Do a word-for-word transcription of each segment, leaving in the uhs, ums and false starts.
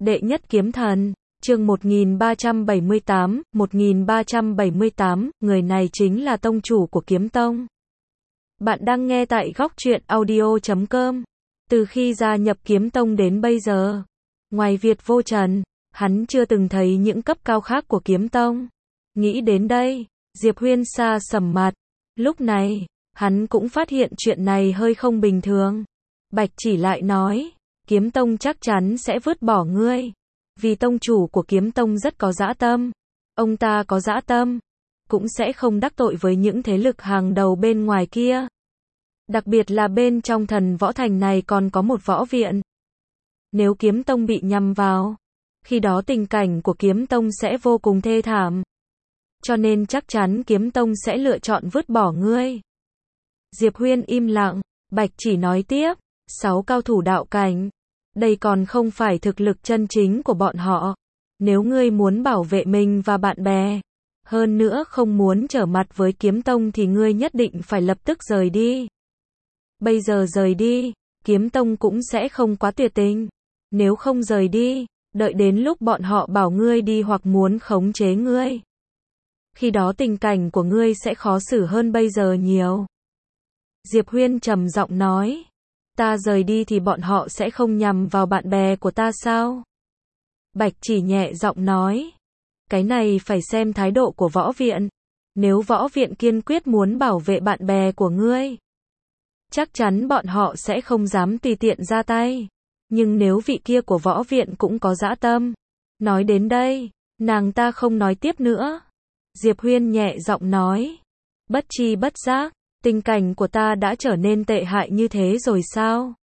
Đệ nhất kiếm thần, chương một nghìn ba trăm bảy mươi tám, một nghìn ba trăm bảy mươi tám, người này chính là tông chủ của kiếm tông. Bạn đang nghe tại góc truyện audio chấm com. Từ khi gia nhập kiếm tông đến bây giờ, ngoài Việt Vô Trần, hắn chưa từng thấy những cấp cao khác của kiếm tông. Nghĩ đến đây, Diệp Huyên sa sầm mặt. Lúc này, hắn cũng phát hiện chuyện này hơi không bình thường. Bạch Chỉ lại nói, kiếm tông chắc chắn sẽ vứt bỏ ngươi. Vì tông chủ của kiếm tông rất có dã tâm. Ông ta có dã tâm, cũng sẽ không đắc tội với những thế lực hàng đầu bên ngoài kia. Đặc biệt là bên trong thần võ thành này còn có một võ viện. Nếu kiếm tông bị nhằm vào, khi đó tình cảnh của kiếm tông sẽ vô cùng thê thảm. Cho nên chắc chắn kiếm tông sẽ lựa chọn vứt bỏ ngươi. Diệp Huyên im lặng, Bạch Chỉ nói tiếp, sáu cao thủ đạo cảnh. Đây còn không phải thực lực chân chính của bọn họ. Nếu ngươi muốn bảo vệ mình và bạn bè, hơn nữa không muốn trở mặt với kiếm tông thì ngươi nhất định phải lập tức rời đi. Bây giờ rời đi, kiếm tông cũng sẽ không quá tuyệt tình. Nếu không rời đi, đợi đến lúc bọn họ bảo ngươi đi hoặc muốn khống chế ngươi, khi đó tình cảnh của ngươi sẽ khó xử hơn bây giờ nhiều. Diệp Huyên trầm giọng nói, ta rời đi thì bọn họ sẽ không nhằm vào bạn bè của ta sao? Bạch Chỉ nhẹ giọng nói, cái này phải xem thái độ của võ viện. Nếu võ viện kiên quyết muốn bảo vệ bạn bè của ngươi, chắc chắn bọn họ sẽ không dám tùy tiện ra tay. Nhưng nếu vị kia của võ viện cũng có dã tâm. Nói đến đây, nàng ta không nói tiếp nữa. Diệp Huyên nhẹ giọng nói, bất tri bất giác, tình cảnh của ta đã trở nên tệ hại như thế rồi sao?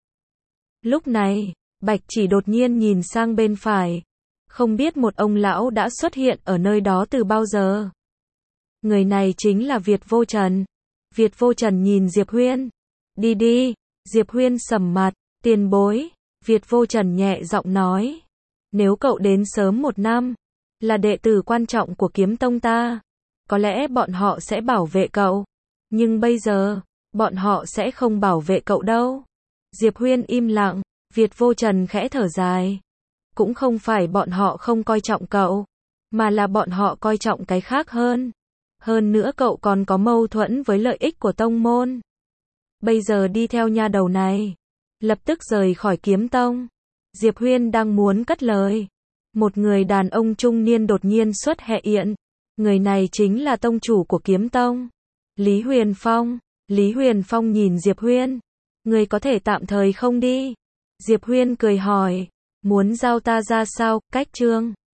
Lúc này, Bạch Chỉ đột nhiên nhìn sang bên phải. Không biết một ông lão đã xuất hiện ở nơi đó từ bao giờ. Người này chính là Việt Vô Trần. Việt Vô Trần nhìn Diệp Huyên. Đi đi, Diệp Huyên sầm mặt, tiền bối. Việt Vô Trần nhẹ giọng nói, nếu cậu đến sớm một năm, là đệ tử quan trọng của kiếm tông ta, có lẽ bọn họ sẽ bảo vệ cậu. Nhưng bây giờ, bọn họ sẽ không bảo vệ cậu đâu. Diệp Huyên im lặng, Việt Vô Trần khẽ thở dài. Cũng không phải bọn họ không coi trọng cậu, mà là bọn họ coi trọng cái khác hơn. Hơn nữa cậu còn có mâu thuẫn với lợi ích của tông môn. Bây giờ đi theo nha đầu này, lập tức rời khỏi kiếm tông. Diệp Huyên đang muốn cất lời. Một người đàn ông trung niên đột nhiên xuất hiện. Người này chính là tông chủ của kiếm tông, Lý Huyền Phong. Lý Huyền Phong nhìn Diệp Huyên. Người có thể tạm thời không đi? Diệp Huyên cười hỏi, muốn giao ta ra sao? Cách chương